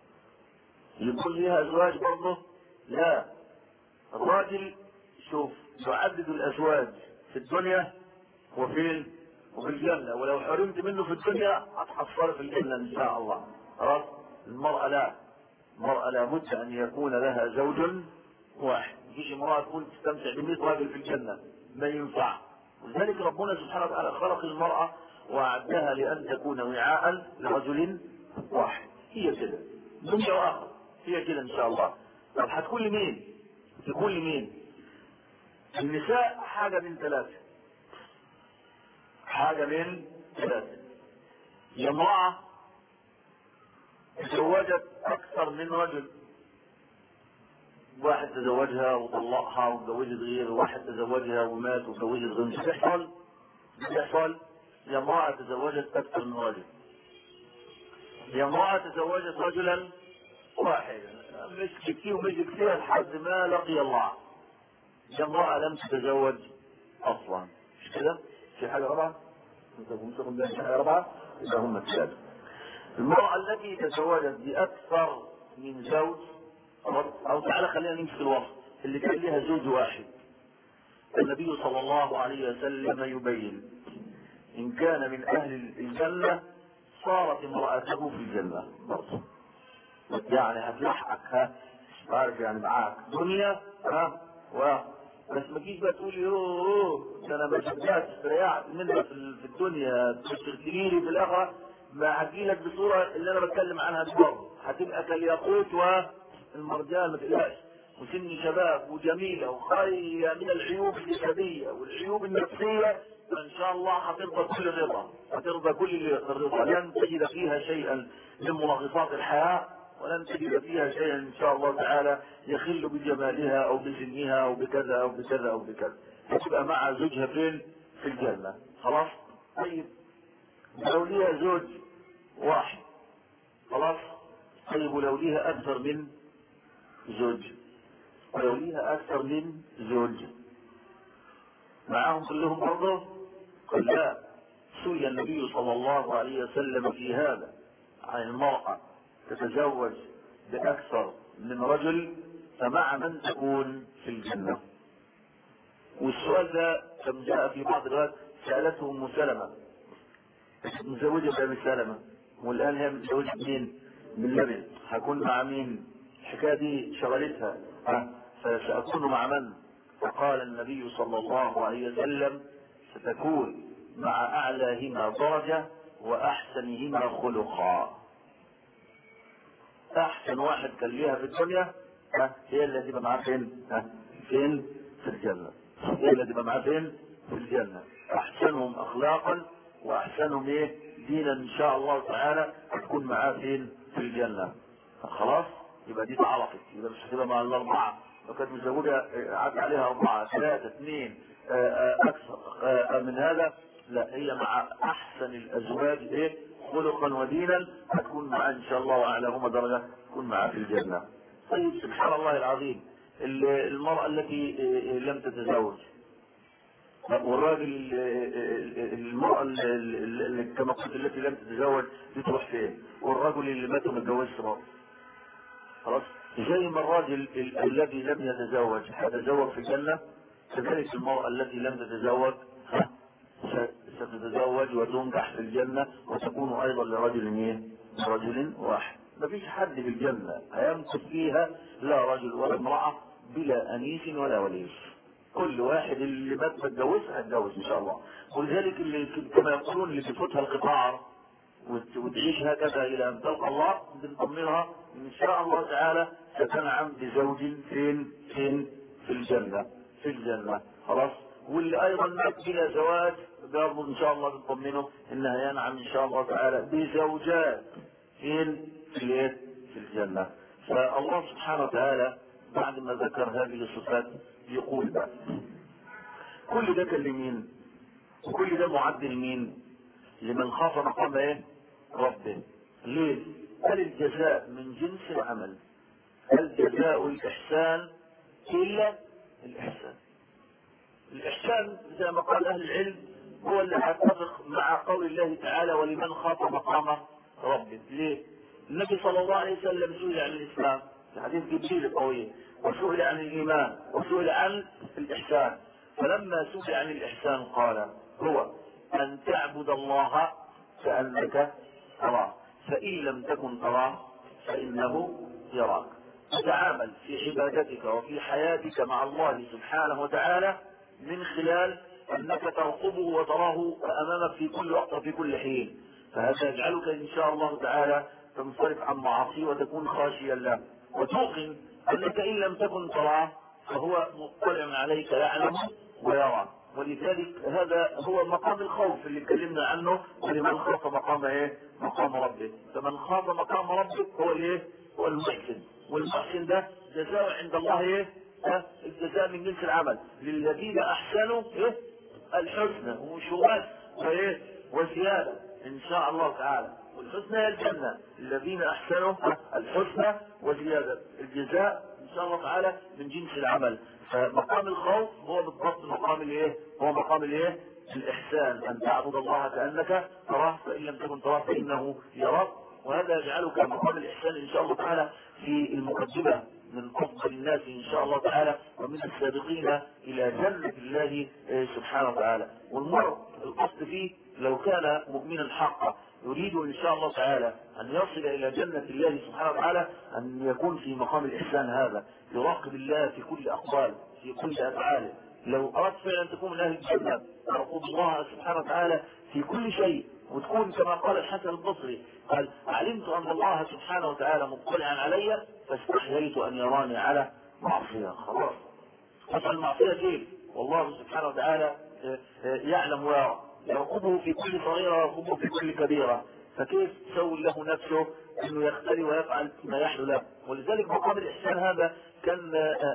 يكون ليها ازواج برضه؟ لا. الراجل شوف يعدد الازواج في الدنيا وفين؟ وفي الجنة، ولو حرمت منه في الدنيا هتحصل في الجنة ان شاء الله. خلاص. المرأة لا، المرأة لابد ان يكون لها زوج واحد، مفيش امرأة تكون تستمتع بمئة راجل في الجنة، ما ينفع. ولذلك ربنا سبحانه وتعالى خلق المرأة وأعدها لأن تكون وعاء لرجل واحد. هي كده دنيا وآخر، هي كده إن شاء الله. طب هتكون لمين؟ تكون لمين؟ النساء حاجة من ثلاثة، حاجة من ثلاثة. يا امرأة تزوجت أكثر من رجل، واحد تزوجها وطلقها وتزوجت غير، واحد تزوجها ومات وتزوجت غير. مش بيحصل؟ مش بيحصل؟ يا امرأة تزوجت أكثر من رجل، يا امرأة تزوجت رجلا واحدا مش كتير ومش كتير لحد ما لقي الله، يا امرأة لم تتزوج أصلا. مش كده؟ في حاجة رابعة؟ في حاجة رابعة؟ إذا هم الثلاثة. المرأة التي تزوجت بأكثر من زوج، أو تعالى خلينا نمسك الوصف اللي كان لها زوج واحد. النبي صلى الله عليه وسلم يبين إن كان من أهل الجنة صارت امرأته في الجنة برضه. يعني هتلحقك، ها مش عارف يعني معاك دنيا، ها و بس ما تجيش بقى تقول يوه ده انا ما شفتهاش استريحت منها في الدنيا تشتري لي في الاخره. ما هجي لك بصوره اللي انا بتكلم عنها دي برضه، هتبقى كالياقوت والمرجان ما تقلقش، وسن شباب وجميله وخاليه من العيوب الجسديه والعيوب النفسيه، فان شاء الله هترضى كل الرضا، هترضى كل الرضا. لن تجد فيها شيئا من منغصات الحياه، ولن تجد فيها شيئا ان شاء الله تعالى يخل بجمالها او بسنها او بكذا او بكذا او بكذا. هتبقى مع زوجها فين؟ في الجنه. خلاص. طيب لو ليها زوج واحد، خلاص. طيب ولو ليها اكثر من زوج، ولو ليها اكثر من زوج معاهم كلهم برضه؟ قال لا. سئل النبي صلى الله عليه وسلم في هذا عن المرأة تتزوج بأكثر من رجل فمع من تكون في الجنة. والسؤال ده كم جاء في بعض الروايات سألته أم سلمة، متزوجة بأبي سلمة، والآن هي متزوجة مين؟ بالنبي، هكون مع مين؟ الحكاية دي شغلتها، فسأكون مع من؟ فقال النبي صلى الله عليه وسلم ستكون مع أعلاهما درجة وأحسنهما خلقا. احسن واحد كان ليها في الدنيا ها هي اللي تبقى معاه فين؟ ها فين؟ في الجنه. هي اللي تبقى معاه فين؟ في الجنه. احسنهم اخلاقا واحسنهم ايه؟ دينا ان شاء الله تعالى تكون معاه فين؟ في الجنه. خلاص؟ يبقى دي اتعرفت، يبقى مش هتبقى مع الاربعه. لو كانت متزوجه عدى عليها اربعه ثلاثه اثنين اكثر من هذا، لا، هي مع احسن الازواج ايه؟ خلقا ودينا هتكون معاه ان شاء الله واعلاهما درجه تكون معاه في الجنه. طيب سبحان الله العظيم، المراه التي لم تتزوج والراجل، المراه اللي كما قلت التي لم تتزوج دي تروح فين؟ والرجل اللي مات ما اتجوزش برضه. خلاص. زي ما الراجل الذي لم يتزوج هيتزوج في الجنه، كذلك المراه التي لم تتزوج ستتزوج وتنكح في الجنة وتكون أيضا لرجل ايه؟ رجل واحد. مفيش حد في الجنة هيمكث فيها لا رجل ولا امرأة بلا أنيس ولا ولي. كل واحد اللي مات متجوزها هتجوز إن شاء الله. ولذلك اللي كما يقولون اللي تفوتها القطار وتعيش هكذا إلى أن تلقى الله بنطمنها إن شاء الله تعالى ستنعم بزوج فين؟ فين؟ في الجنة. في الجنة. خلاص. واللي ايضا مات بلا زواج برضه ان شاء الله بنطمنه انها ينعم ان شاء الله تعالى بزوجات فين؟ في في الجنه. فالله سبحانه وتعالى بعد ما ذكر هذه الصفات يقول بقى كل ده كان لمين؟ وكل ده معد لمين؟ لمن خاف مقام ايه؟ ربه. ليه؟ هل الجزاء من جنس العمل؟ هل جزاء الاحسان الا الاحسان؟ الإحسان زي ما قال أهل العلم هو اللي هيتفق مع قول الله تعالى ولمن خاف مقام ربه. ليه؟ النبي صلى الله عليه وسلم سئل عن الإسلام في حديث جبريل القوي، وسئل عن الإيمان، وسئل عن الإحسان. فلما سئل عن الإحسان قال هو أن تعبد الله كأنك تراه، فإن لم تكن تراه فإنه يراك. تتعامل في عبادتك وفي حياتك مع الله سبحانه وتعالى من خلال أنك ترقبه وتراه أمامك في كل وقت وفي كل حين، فهذا يجعلك إن شاء الله تعالى تنصرف عن معاصيه وتكون خاشيا له، وتوقن أنك إن لم تكن تراه فهو مطلع عليك يعلم ويرى. ولذلك هذا هو مقام الخوف اللي اتكلمنا عنه، ولمن خاف مقام ايه؟ مقام ربه. فمن خاف مقام ربه هو الايه؟ هو المحسن، والمحسن ده جزاء عند الله ايه؟ الجزاء من جنس العمل. للذين احسنوا ايه؟ الحسنى وشمال وايه؟ وزياده ان شاء الله تعالى. والحسنى هي الجنه، الذين احسنوا الحسنى وزياده، الجزاء ان شاء الله تعالى من جنس العمل. فمقام الخوف هو بالضبط مقام الايه؟ هو مقام الايه؟ الاحسان، ان تعبد الله كانك تراه فان لم تكن تراه فانه يراك. وهذا يجعلك مقام الاحسان ان شاء الله تعالى في المقدمه من افضل الناس ان شاء الله تعالى، ومن السابقين الى جنه الله سبحانه وتعالى. والمرء القصد فيه لو كان مؤمنا حقا يريد ان شاء الله تعالى ان يصل الى جنة الله سبحانه وتعالى، ان يكون في مقام الاحسان هذا، يراقب الله في كل اقواله في كل افعاله. لو اردت فعلا ان تكون من اهل الجنة تراقب الله سبحانه وتعالى في كل شيء، وتكون كما قال الحسن البصري قال علمت ان الله سبحانه وتعالى مطلعا علي فاستحييت ان يراني على معصية. خلاص افعل معصية كيف والله سبحانه وتعالى يعلم ويرى، يرقبه في كل صغيرة ويرقبه في كل كبيرة، فكيف تسول له نفسه انه يختلي ويفعل ما يحلو له. ولذلك مقام الاحسان هذا كان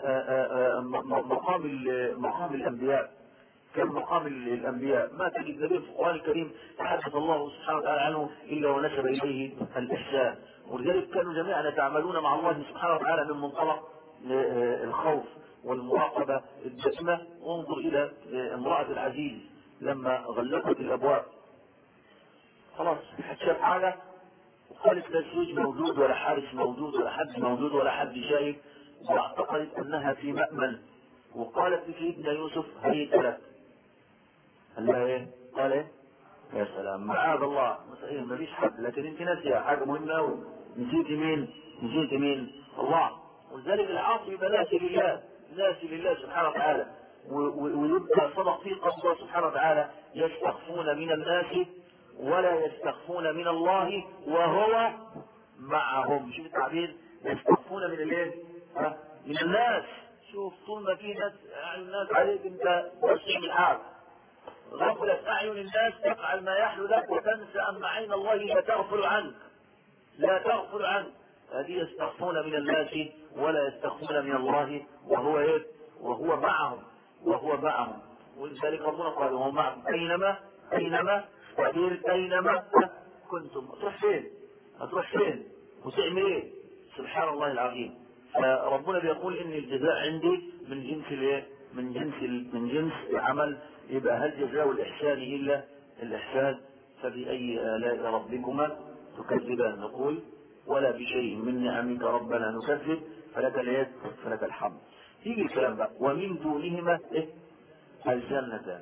مقام مقام الانبياء، كان مقام الانبياء. ما تجد نبي في القران الكريم تحدث الله سبحانه وتعالى عنه الا ونسب اليه الاحسان. ولذلك كانوا جميعا يتعاملون مع الله سبحانه وتعالى من منطلق الخوف والمراقبه الدائمه. وانظر الى امراه العزيز لما غلقت الابواب، خلاص شاف حاجه وقالت لا زوج موجود ولا حارس موجود ولا حد موجود ولا حد شايف، واعتقدت انها في مأمن، وقالت لسيدنا يوسف هيت لك. قال لها ايه؟ قال ايه؟ يا سلام معاذ الله، صحيح ما فيش حد، لكن انت ناسيه حاجه مهمه، نسيتي مين؟ نسيتي مين؟ الله. ولذلك العاصي يبقى ناسي لله، ناسي لله سبحانه وتعالى، ويبقى صدق فيه قول الله سبحانه وتعالى يستخفون من الناس ولا يستخفون من الله وهو معهم. شوف التعبير، يستخفون من الايه؟ من الناس. شوف طول ما في ناس الناس عليك انت بس تعمل حاجه، غفلت اعين الناس تفعل ما يحلو لك وتنسى ان عين الله لا تغفل عنك، لا تغفل عنك. هذه يستخفون من الناس ولا يستخفون من الله وهو ايه؟ وهو معهم، وهو معهم. ولذلك ربنا قال وهو معهم اينما اينما تعبير اينما كنتم. هتروح فين؟ هتروح فين؟ وتعمل ايه؟ سبحان الله العظيم. فربنا بيقول ان الجزاء عندي من جنس الايه؟ من جنس من جنس العمل. يبقى هل جزاء الاحسان الا الاحسان؟ فباي الاء ربكما تكذبان؟ نقول ولا بشيء من نعمك ربنا نكذب، فلك اليد فلك الحمد. تيجي الكلام بقى ومن دونهما ايه؟ الجنتان.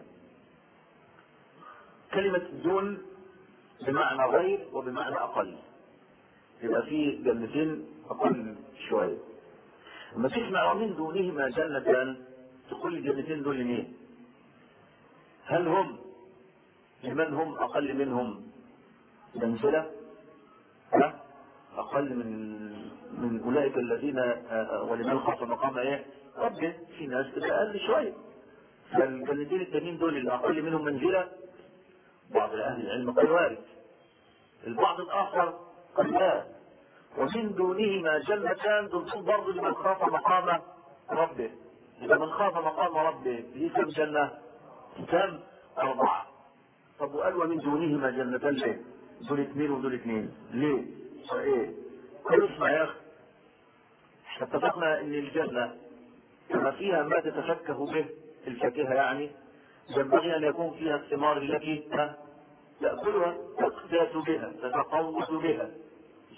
كلمة دون بمعنى غير وبمعنى اقل، يبقى في جنتين اقل شوية. لما تسمع ومن دونهما جنتان تقول الجنتين دول لمين؟ هل هم لمن هم اقل منهم منزلة؟ لا، اقل من من اولئك الذين ولمن خاف مقام ايه؟ ربه. في ناس تبقى اقل شوية، فالجنتين التانيين دول اللي اقل منهم منزلة بعض اهل العلم قال وارد، البعض الاخر قال لا. ومن دونهما جنتان دول برضه لمن خاف مقام ربه. اذا من خاف مقام ربه ليه كم جنة؟ كم؟ اربعة. طب وقال ومن دونهما جنتان ليه؟ دول اثنين ودول اثنين ليه؟ ايه؟ قالوا اسمع يا اخي، احنا اتفقنا ان الجنة كما فيها ما تتفكه به الفاكهة، يعني ينبغي ان يكون فيها الثمار التي تأكلها، تقتات بها، تتقوت بها،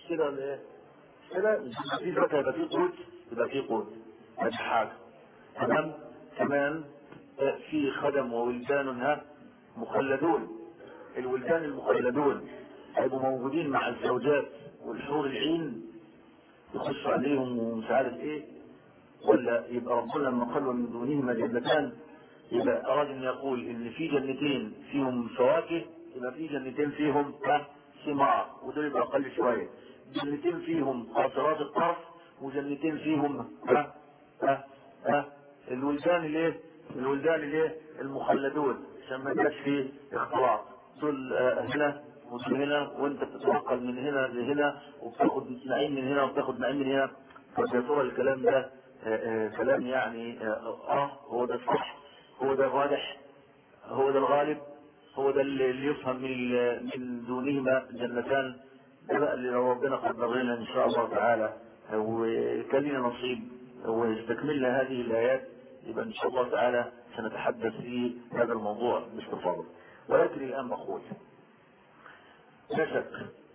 كده ولا ايه؟ كده في فاكهه يبقى في قوت، يبقى في قوت مش حاجه. تمام. كمان في خدم وولدان ها مخلدون. الولدان المخلدون هيبقوا موجودين مع الزوجات والحور العين، يخشوا عليهم ومش عارف ايه، ولا يبقى ربنا لما قالوا من دونهما جنتان يبقى اراد ان يقول ان في جنتين فيهم فواكه، يبقى في جنتين فيهم ثمار، ودول يبقى اقل شويه. جنتين فيهم قاصرات الطرف، وجنتين فيهم ها ها ها الولدان الايه؟ الولدان الايه؟ المخلدون، عشان ما يبقاش فيه اختلاط. دول هنا ودول هنا، وانت بتتنقل من هنا لهنا وبتاخد نعيم من هنا وبتاخد نعيم من هنا. فيا ترى الكلام ده آه آه كلام يعني اه, آه هو ده الصح، هو ده الراجح، هو ده الغالب، هو ده اللي يفهم من من دونهما جنتان. ده بقى اللي لو ربنا قدر لنا ان شاء الله تعالى وكان لنا نصيب واستكملنا هذه الايات، يبقى ان شاء الله تعالى سنتحدث في هذا الموضوع باستفاضه. ولكن الان بقول لا شك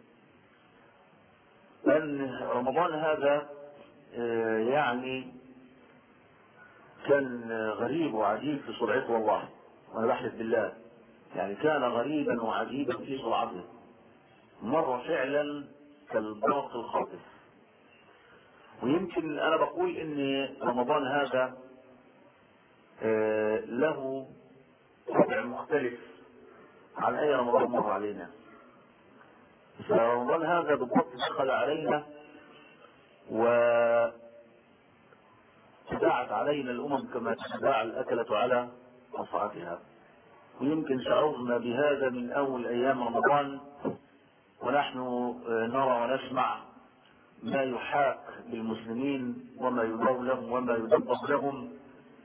ان رمضان هذا يعني كان غريب وعجيب في سرعته، والله وانا بحلف بالله، يعني كان غريبا وعجيبا في سرعته، مر فعلا كالبرق الخاطف. ويمكن انا بقول ان رمضان هذا له طبع مختلف عن اي رمضان مر علينا. فرمضان هذا بالضبط دخل علينا ودعت علينا الامم كما تداعى الاكلة على قصعتها. ويمكن شعرنا بهذا من اول ايام رمضان، ونحن نرى ونسمع ما يحاك بالمسلمين وما يدور لهم وما يدبر لهم.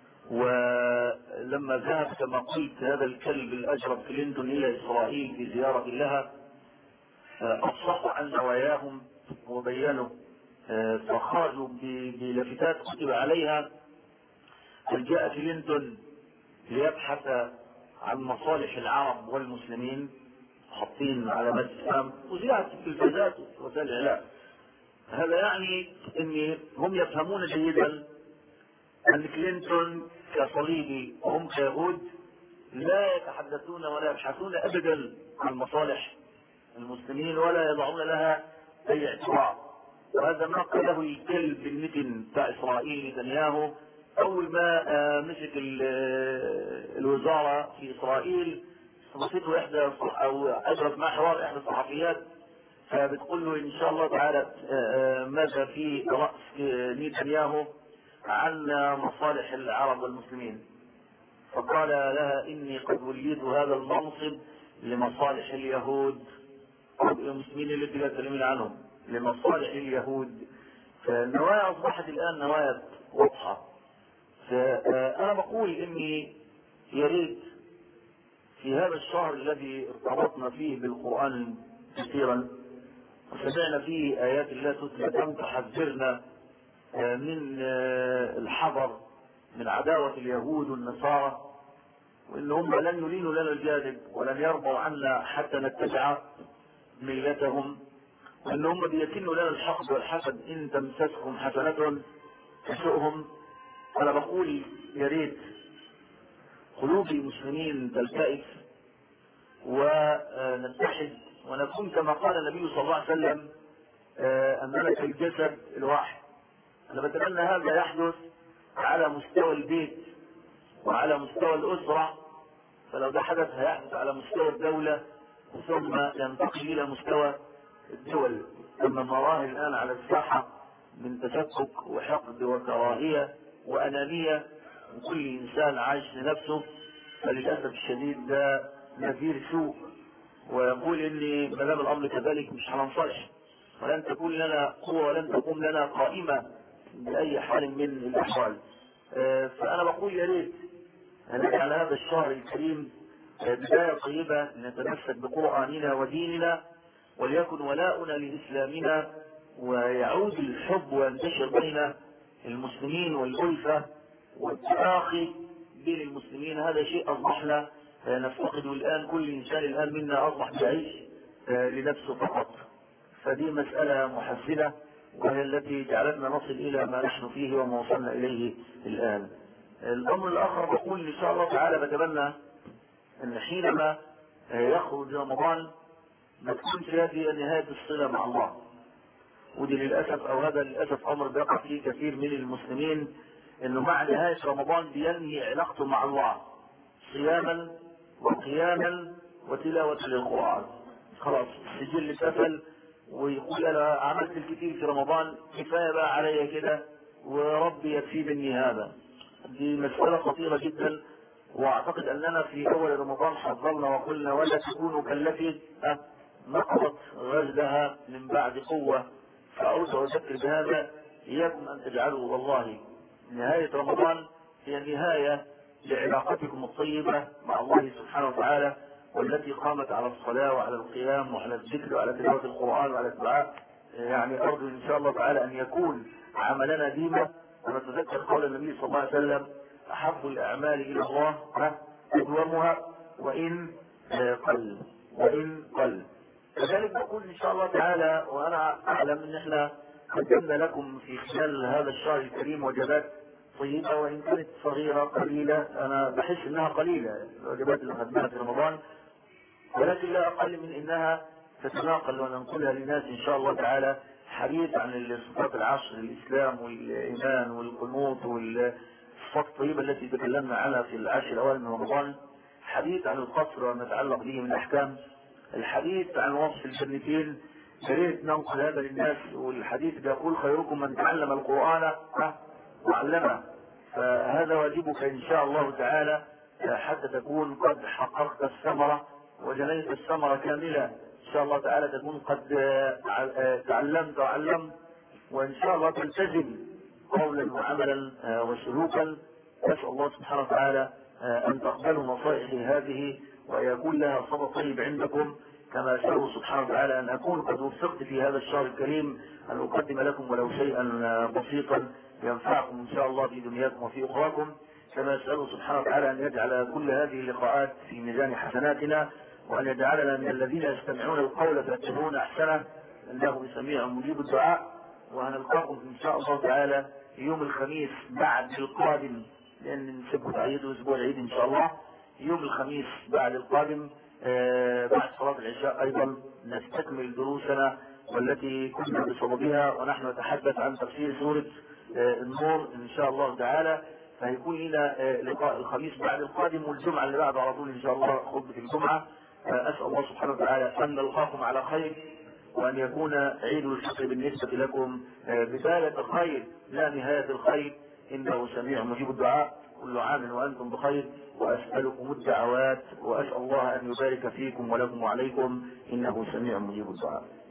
ولما ذهب كما قلت هذا الكلب الاجرب كلينتون الى اسرائيل في زيارة لها، افصحوا عن نواياهم وبينوا، فخرجوا بلافتات كتب عليها هل جاء كلينتون ليبحث عن مصالح العرب والمسلمين، حاطين علامات الاسلام وزيادة التلفزيونات وسائل الاعلام. هذا يعني ان هم يفهمون جيدا ان كلينتون كصليبي وهم كيهود لا يتحدثون ولا يبحثون ابدا عن مصالح المسلمين ولا يضعون لها اي اعتبار. وهذا ما قاله الكلب المتن بتاع اسرائيل نتنياهو اول ما مسك الوزاره في اسرائيل. وصيته احدى او اجرت مع حوار احدى الصحفيات، فبتقول له ان شاء الله تعالى ماذا في راس نتنياهو عن مصالح العرب والمسلمين، فقال لها اني قد وليت هذا المنصب لمصالح اليهود المسلمين التي لا تكلمين عنهم، لمصالح اليهود. فالنوايا اصبحت الان نوايا واضحه. فانا بقول اني يا ريت في هذا الشهر الذي ارتبطنا فيه بالقران كثيرا وسمعنا فيه ايات الله تتلى تحذرنا من الحذر من عداوه اليهود والنصارى، وان هم لن يلينوا لنا الجانب ولن يرضوا عنا حتى نتبع ملتهم، وان هم بيكنوا لنا الحقد والحسد ان تمسسهم حسنه تسؤهم. انا بقول يا ريت قلوب المسلمين تلتئم ونتحد ونكون كما قال النبي صلى الله عليه وسلم اننا كالجسد الواحد. انا بتمنى هذا يحدث على مستوى البيت وعلى مستوى الاسره، فلو ده حدث هيحدث على مستوى الدوله ثم ينتقل الى مستوى الدول. اما نراه الان على الساحه من تفكك وحقد وكراهيه وانانيه وكل انسان عايش لنفسه، فللاسف الشديد ده نذير سوء. ويقول اني ما دام الامر كذلك مش هننصلح ولن تكون لنا قوه ولن تقوم لنا قائمه باي حال من الاحوال. فانا بقول يا ريت نجعل هذا الشهر الكريم بدايه طيبه نتمسك بقراننا وديننا، وليكن ولاؤنا لاسلامنا ويعود الحب وينتشر بين المسلمين والألفة والتآخي بين المسلمين. هذا شيء أصبحنا نفتقده الآن، كل إنسان الآن منا أصبح يعيش لنفسه فقط. فدي مسألة محزنة، وهي التي جعلتنا نصل إلى ما نحن فيه وما وصلنا إليه الآن. الأمر الآخر بقول إن شاء الله تعالى بتمنى أن حينما يخرج رمضان ما تكونش هذه نهاية الصلة مع الله. ودي للأسف أو هذا للأسف أمر بيقع فيه كثير من المسلمين، أنه مع نهاية رمضان بينهي علاقته مع الله صياما وقياما وتلاوة للقرآن. خلاص السجل اتقفل، ويقول أنا عملت الكثير في رمضان، كفاية بقى علي كده وربي يكفي مني هذا. دي مسألة خطيرة جدا، واعتقد اننا في اول رمضان حذرنا وقلنا ولا تكونوا كالتي نقضت غزلها من بعد قوة. فأعود وأذكر بهذا إياكم أن تجعلوا والله نهاية رمضان هي نهاية لعلاقتكم الطيبة مع الله سبحانه وتعالى، والتي قامت على الصلاة وعلى القيام وعلى الذكر وعلى تلاوة القرآن وعلى الدعاء. يعني أرجو إن شاء الله تعالى أن يكون عملنا ديما، ونتذكر قول النبي صلى الله عليه وسلم أحب الأعمال إلى الله أدومها وإن قل وإن قل. كذلك نقول إن شاء الله تعالى، وأنا أعلم أن احنا قدمنا لكم في خلال هذا الشهر الكريم وجبات طيبة، وإن كانت صغيرة قليلة، أنا بحس أنها قليلة الوجبات اللي قدمناها في رمضان، ولكن لا أقل من أنها تتناقل وننقلها للناس إن شاء الله تعالى. حديث عن الصفات العشر، الإسلام والإيمان والقنوط والصفات الطيبة التي تكلمنا عنها في العشر الأوائل من رمضان، حديث عن القصر وما يتعلق به من أحكام، الحديث عن وصف الجنتين. يريد ننقل هذا للناس، والحديث يقول خيركم من تعلم القرآن وعلمه. فهذا واجبك إن شاء الله تعالى حتى تكون قد حققت الثمرة وجنيت الثمرة كاملة. إن شاء الله تعالى تكون قد تعلمت وعلمت، وإن شاء الله تلتزم قولا وعملا وسلوكا. أسأل الله سبحانه وتعالى أن تقبلوا نصائحي هذه ويكون لها صدى طيب عندكم، كما أسأله سبحانه وتعالى أن أكون قد وفقت في هذا الشهر الكريم أن أقدم لكم ولو شيئا بسيطا ينفعكم إن شاء الله في دنياكم وفي أخراكم. كما أسأله سبحانه وتعالى أن يجعل كل هذه اللقاءات في ميزان حسناتنا، وأن يجعلنا من الذين يستمعون القول فيتبعون أحسنه، إنه سميع مجيب الدعاء. وهنلقاكم إن شاء الله تعالى يوم الخميس بعد القادم، لأن نسيبكم تعيدوا أسبوع العيد إن شاء الله. يوم الخميس بعد القادم آه بعد صلاة العشاء أيضا نستكمل دروسنا والتي كنا بصددها، ونحن نتحدث عن تفسير سورة آه النور إن شاء الله تعالى. فهيكون لنا آه لقاء الخميس بعد القادم، والجمعة اللي بعد على طول إن شاء الله خطبة الجمعة. آه أسأل الله سبحانه وتعالى أن نلقاكم على خير، وأن يكون عيد الفطر بالنسبة لكم آه بداية الخير لا نهاية الخير، إنه سميع مجيب الدعاء. كل عام وأنتم بخير، وأسألكم الدعوات، وأسأل الله أن يبارك فيكم ولكم وعليكم، إنه سميع مجيب الدعاء.